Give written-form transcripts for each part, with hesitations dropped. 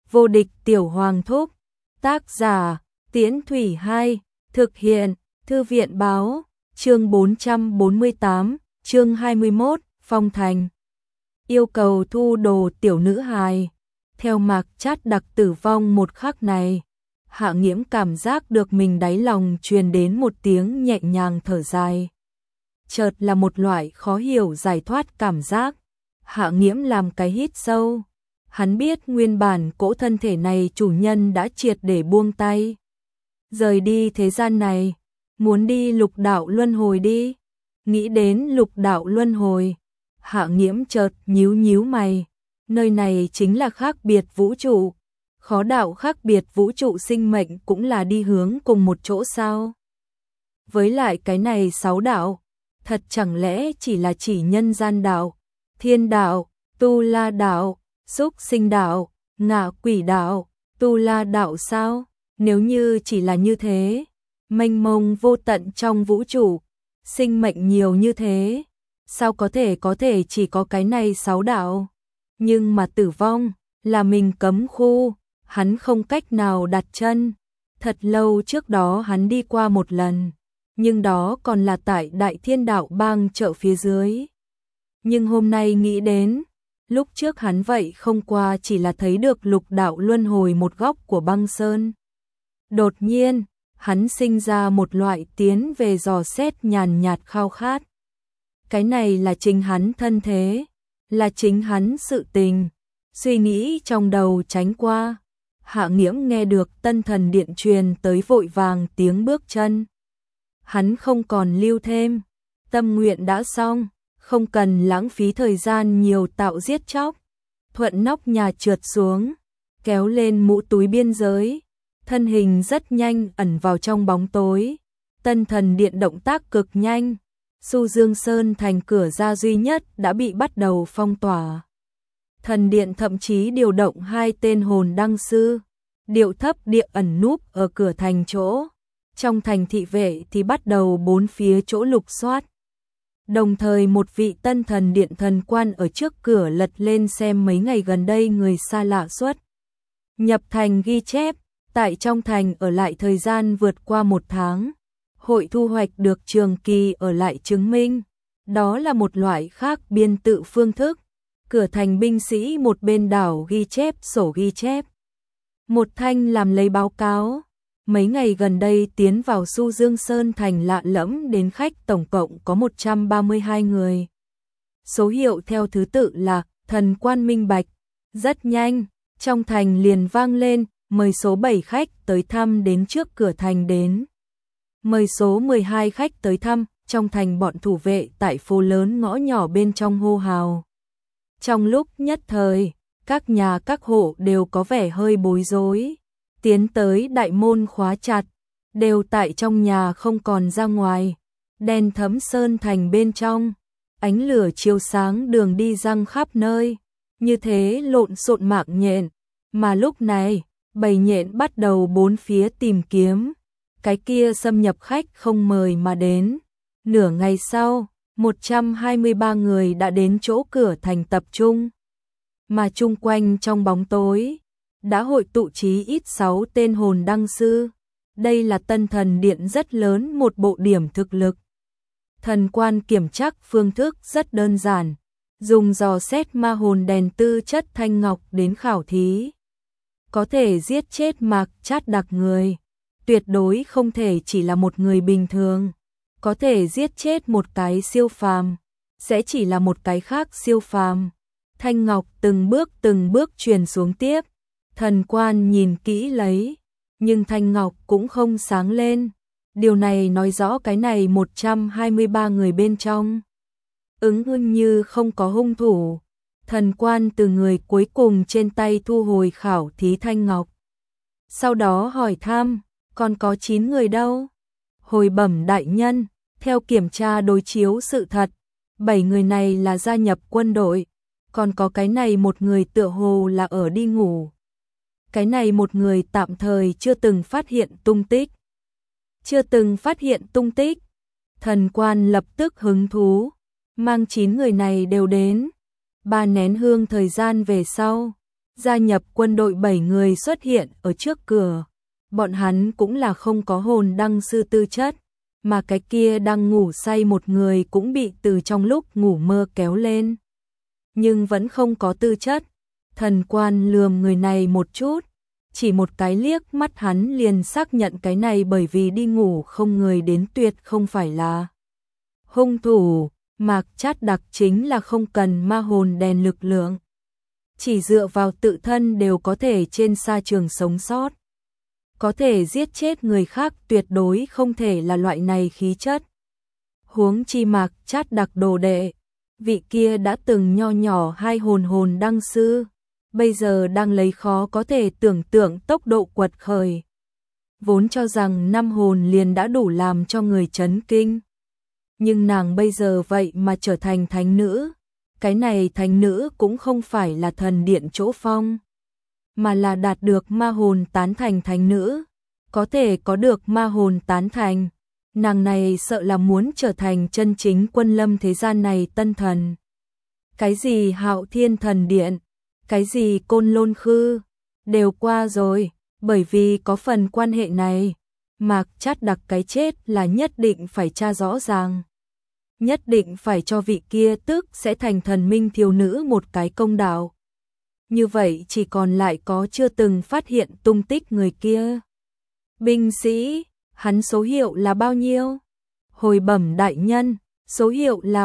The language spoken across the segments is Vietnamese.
Vô địch tiểu hoàng thúc. Tác giả, Tiễn Thủy 2, thực hiện, Thư viện báo, chương 448, chương 21, Phong Thành. Yêu cầu thu đồ tiểu nữ hài. Theo Mạc Trát Đặc tử vong một khắc này, Hạ Nghiễm cảm giác được mình đáy lòng truyền đến một tiếng nhẹ nhàng thở dài. Chợt là một loại khó hiểu giải thoát cảm giác. Hạ Nghiễm làm cái hít sâu. Hắn biết nguyên bản cỗ thân thể này chủ nhân đã triệt để buông tay. Rời đi thế gian này, muốn đi lục đạo luân hồi đi. Nghĩ đến lục đạo luân hồi, Hạ Nghiễm chợt nhíu nhíu mày. Nơi này chính là khác biệt vũ trụ. Khó đạo khác biệt vũ trụ sinh mệnh cũng là đi hướng cùng một chỗ sao? Với lại cái này 6 đạo, thật chẳng lẽ chỉ là chỉ nhân gian đạo, thiên đạo, tu la đạo, súc sinh đạo, ngạ quỷ đạo, tu la đạo sao? Nếu như chỉ là như thế, mênh mông vô tận trong vũ trụ, sinh mệnh nhiều như thế, sao có thể chỉ có cái này 6 đạo? Nhưng mà tử vong là mình cấm khu, hắn không cách nào đặt chân. Thật lâu trước đó hắn đi qua một lần, nhưng đó còn là tại Đại Thiên Đạo Bang chợ phía dưới. Nhưng hôm nay nghĩ đến, lúc trước hắn vậy không qua chỉ là thấy được lục đạo luân hồi một góc của băng sơn. Đột nhiên, hắn sinh ra một loại tiến về dò xét nhàn nhạt khao khát. Cái này là chính hắn thân thế, là chính hắn sự tình. Suy nghĩ trong đầu tránh qua, Hạ Nghiễm nghe được Tân Thần Điện truyền tới vội vàng tiếng bước chân. Hắn không còn lưu thêm, tâm nguyện đã xong, không cần lãng phí thời gian nhiều tạo giết chóc. Thuận nóc nhà trượt xuống, kéo lên mũ túi biên giới, thân hình rất nhanh ẩn vào trong bóng tối. Tân Thần Điện động tác cực nhanh, Xu Dương Sơn thành cửa ra duy nhất đã bị bắt đầu phong tỏa. Thần Điện thậm chí điều động 2 tên hồn đăng sư, điệu thấp địa ẩn núp ở cửa thành chỗ. Trong thành thị vệ thì bắt đầu bốn phía chỗ lục soát. Đồng thời một vị Tân Thần Điện thần quan ở trước cửa lật lên xem mấy ngày gần đây người xa lạ xuất nhập thành ghi chép, tại trong thành ở lại thời gian vượt qua 1 tháng. Hội thu hoạch được trường kỳ ở lại chứng minh. Đó là một loại khác biên tự phương thức. Cửa thành binh sĩ một bên đảo ghi chép sổ ghi chép. Một thanh làm lấy báo cáo. Mấy ngày gần đây tiến vào Xu Dương Sơn thành lạ lẫm đến khách tổng cộng có 132 người. Số hiệu theo thứ tự là thần quan minh bạch. Rất nhanh, trong thành liền vang lên, mời số 7 khách tới thăm đến trước cửa thành đến. Mời số 12 khách tới thăm, trong thành bọn thủ vệ tại phố lớn ngõ nhỏ bên trong hô hào. Trong lúc nhất thời, các nhà các hộ đều có vẻ hơi bối rối. Tiến tới đại môn khóa chặt, đều tại trong nhà không còn ra ngoài. Đèn thấm sơn thành bên trong, ánh lửa chiếu sáng đường đi răng khắp nơi. Như thế lộn xộn mạng nhện. Mà lúc này, bầy nhện bắt đầu bốn phía tìm kiếm. Cái kia xâm nhập khách không mời mà đến. Nửa ngày sau, 123 người đã đến chỗ cửa thành tập trung. Mà chung quanh trong bóng tối, đã hội tụ chí ít 6 tên hồn đăng sư. Đây là Tân Thần Điện rất lớn một bộ điểm thực lực. Thần quan kiểm trắc phương thức rất đơn giản, dùng dò xét ma hồn đèn tư chất thanh ngọc đến khảo thí. Có thể giết chết Mạc Trát Đặc người, tuyệt đối không thể chỉ là một người bình thường. Có thể giết chết một cái siêu phàm, sẽ chỉ là một cái khác siêu phàm. Thanh ngọc từng bước truyền xuống tiếp. Thần quan nhìn kỹ lấy, nhưng thanh ngọc cũng không sáng lên. Điều này nói rõ cái này 123 người bên trong ứng như không có hung thủ. Thần quan từ người cuối cùng trên tay thu hồi khảo thí thanh ngọc. Sau đó hỏi thăm, còn có 9 người đâu? Hồi bẩm đại nhân, theo kiểm tra đối chiếu sự thật, 7 người này là gia nhập quân đội, còn có cái này một người tựa hồ là ở đi ngủ. Cái này một người tạm thời chưa từng phát hiện tung tích. Chưa từng phát hiện tung tích. Thần quan lập tức hứng thú, mang 9 người này đều đến. 3 nén hương thời gian về sau, Gia nhập quân đội 7 người xuất hiện ở trước cửa. Bọn hắn cũng là không có hồn đăng sư tư chất, mà cái kia đang ngủ say một người cũng bị từ trong lúc ngủ mơ kéo lên. Nhưng vẫn không có tư chất. Thần quan lườm người này một chút, chỉ một cái liếc mắt hắn liền xác nhận cái này bởi vì đi ngủ không người đến tuyệt không phải là hung thủ. Mạc Trát Đặc chính là không cần ma hồn đèn lực lượng, chỉ dựa vào tự thân đều có thể trên sa trường sống sót. Có thể giết chết người khác tuyệt đối không thể là loại này khí chất. Huống chi Mạc Trát Đặc đồ đệ, vị kia đã từng nho nhỏ 2 hồn đăng sư, bây giờ đang lấy khó có thể tưởng tượng tốc độ quật khởi. Vốn cho rằng 5 hồn liền đã đủ làm cho người chấn kinh. Nhưng nàng bây giờ vậy mà trở thành thánh nữ. Cái này thánh nữ cũng không phải là thần điện chỗ phong, mà là đạt được ma hồn tán thành thánh nữ. Có thể có được ma hồn tán thành, nàng này sợ là muốn trở thành chân chính quân lâm thế gian này tân thần. Cái gì Hạo Thiên thần điện, cái gì Côn Lôn Khư, đều qua rồi, bởi vì có phần quan hệ này. Mạc Trát Đặc cái chết là nhất định phải tra rõ ràng. Nhất định phải cho vị kia tức sẽ thành thần minh thiếu nữ một cái công đạo. Như vậy chỉ còn lại có chưa từng phát hiện tung tích người kia. Binh sĩ, hắn số hiệu là bao nhiêu? Hồi bẩm đại nhân, số hiệu là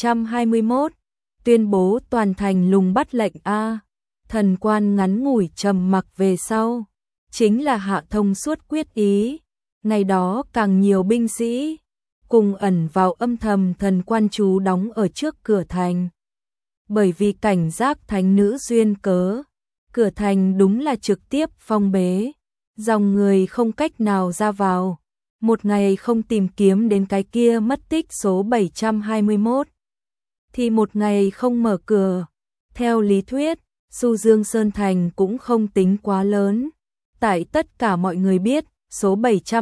721. Tuyên bố toàn thành lùng bắt lệnh A. Thần quan ngắn ngủi trầm mặc về sau. Chính là hạ thông suốt quyết ý. Ngày đó càng nhiều binh sĩ cùng ẩn vào âm thầm thần quan chú đóng ở trước cửa thành. Bởi vì cảnh giác thánh nữ duyên cớ, cửa thành đúng là trực tiếp phong bế, dòng người không cách nào ra vào. Một ngày không tìm kiếm đến cái kia mất tích số 721, thì một ngày không mở cửa. Theo lý thuyết, Su Dương Sơn Thành cũng không tính quá lớn. Tại tất cả mọi người biết, số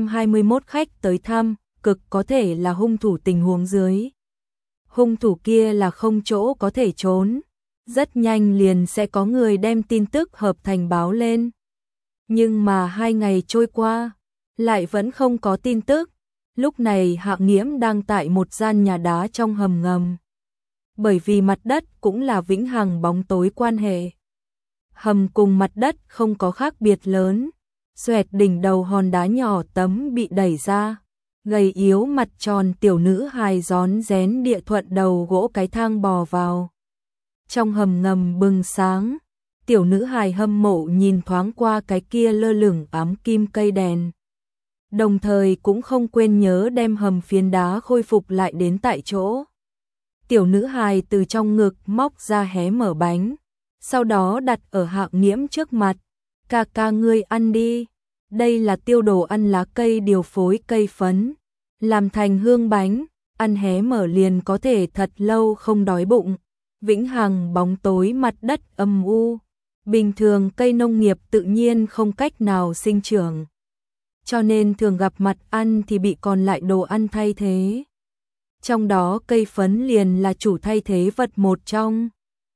721 khách tới thăm, cực có thể là hung thủ tình huống dưới. Hung thủ kia là không chỗ có thể trốn. Rất nhanh liền sẽ có người đem tin tức hợp thành báo lên. Nhưng mà 2 ngày trôi qua, lại vẫn không có tin tức. Lúc này Hạng Nghiễm đang tại một gian nhà đá trong hầm ngầm. Bởi vì mặt đất cũng là vĩnh hằng bóng tối quan hệ. Hầm cùng mặt đất không có khác biệt lớn. Xoẹt đỉnh đầu hòn đá nhỏ tấm bị đẩy ra. Gầy yếu mặt tròn tiểu nữ hài rón rén địa thuận đầu gỗ cái thang bò vào. Trong hầm ngầm bừng sáng, tiểu nữ hài hâm mộ nhìn thoáng qua cái kia lơ lửng ám kim cây đèn. Đồng thời cũng không quên nhớ đem hầm phiến đá khôi phục lại đến tại chỗ. Tiểu nữ hài từ trong ngực móc ra hé mở bánh, sau đó đặt ở Hạng Nghiễm trước mặt. Ca ca ngươi ăn đi. Đây là tiêu đồ ăn lá cây điều phối cây phấn, làm thành hương bánh, ăn hé mở liền có thể thật lâu không đói bụng. Vĩnh hằng bóng tối mặt đất âm u, bình thường cây nông nghiệp tự nhiên không cách nào sinh trưởng. Cho nên thường gặp mặt ăn thì bị còn lại đồ ăn thay thế. Trong đó cây phấn liền là chủ thay thế vật một trong.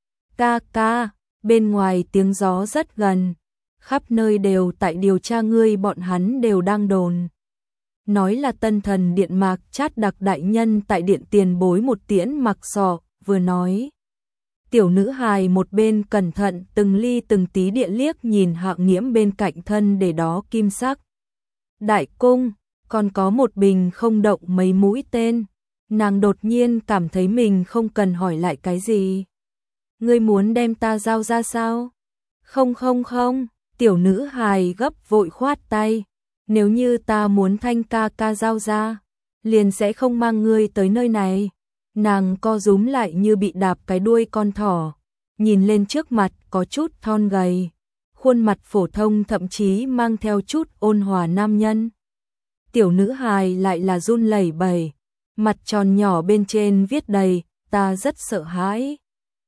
Ca ca, bên ngoài tiếng gió rất gần. Khắp nơi đều tại điều tra ngươi, bọn hắn đều đang đồn. Nói là tân thần điện Mạc Trát Đặc đại nhân tại điện tiền bối một tiễn mặc sọ, vừa nói. Tiểu nữ hài một bên cẩn thận từng ly từng tí địa liếc nhìn Hạng Nghiễm bên cạnh thân để đó kim sắc. Đại cung, còn có một bình không động mấy mũi tên. Nàng đột nhiên cảm thấy mình không cần hỏi lại cái gì. Ngươi muốn đem ta giao ra sao? Không không không. Tiểu nữ hài gấp vội khoát tay. Nếu như ta muốn Thanh ca ca giao ra, liền sẽ không mang ngươi tới nơi này. Nàng co rúm lại như bị đạp cái đuôi con thỏ. Nhìn lên trước mặt có chút thon gầy. Khuôn mặt phổ thông thậm chí mang theo chút ôn hòa nam nhân. Tiểu nữ hài lại là run lẩy bẩy. Mặt tròn nhỏ bên trên viết đầy, ta rất sợ hãi.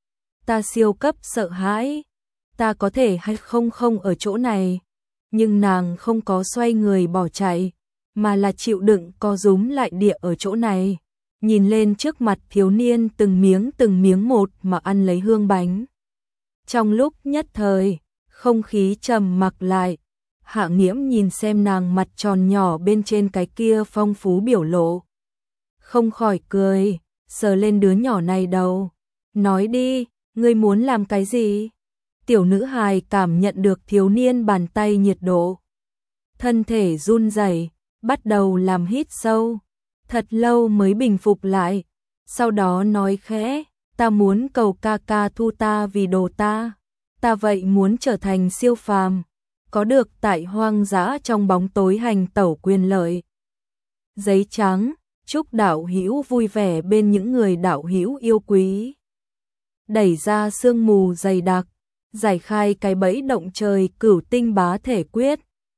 Ta siêu cấp sợ hãi. Ta có thể hay không không ở chỗ này. Nhưng nàng không có xoay người bỏ chạy, mà là chịu đựng co rúm lại địa ở chỗ này. Nhìn lên trước mặt thiếu niên từng miếng một mà ăn lấy hương bánh. Trong lúc nhất thời, Không khí trầm mặc lại, Hạ Nghiễm nhìn xem nàng mặt tròn nhỏ bên trên cái kia phong phú biểu lộ. Không khỏi cười, sờ lên đứa nhỏ này đầu. Nói đi, ngươi muốn làm cái gì? Tiểu nữ hài cảm nhận được thiếu niên bàn tay nhiệt độ. Thân thể run rẩy, bắt đầu làm hít sâu. Thật lâu mới bình phục lại. Sau đó nói khẽ, ta muốn cầu ca ca thu ta vì đồ ta. Ta vậy muốn trở thành siêu phàm, có được tại hoang dã trong bóng tối hành tẩu quyền lợi. Giấy trắng, chúc đạo hữu vui vẻ bên những người đạo hữu yêu quý. Đẩy ra sương mù dày đặc, giải khai cái bẫy động trời cửu tinh bá thể quyết.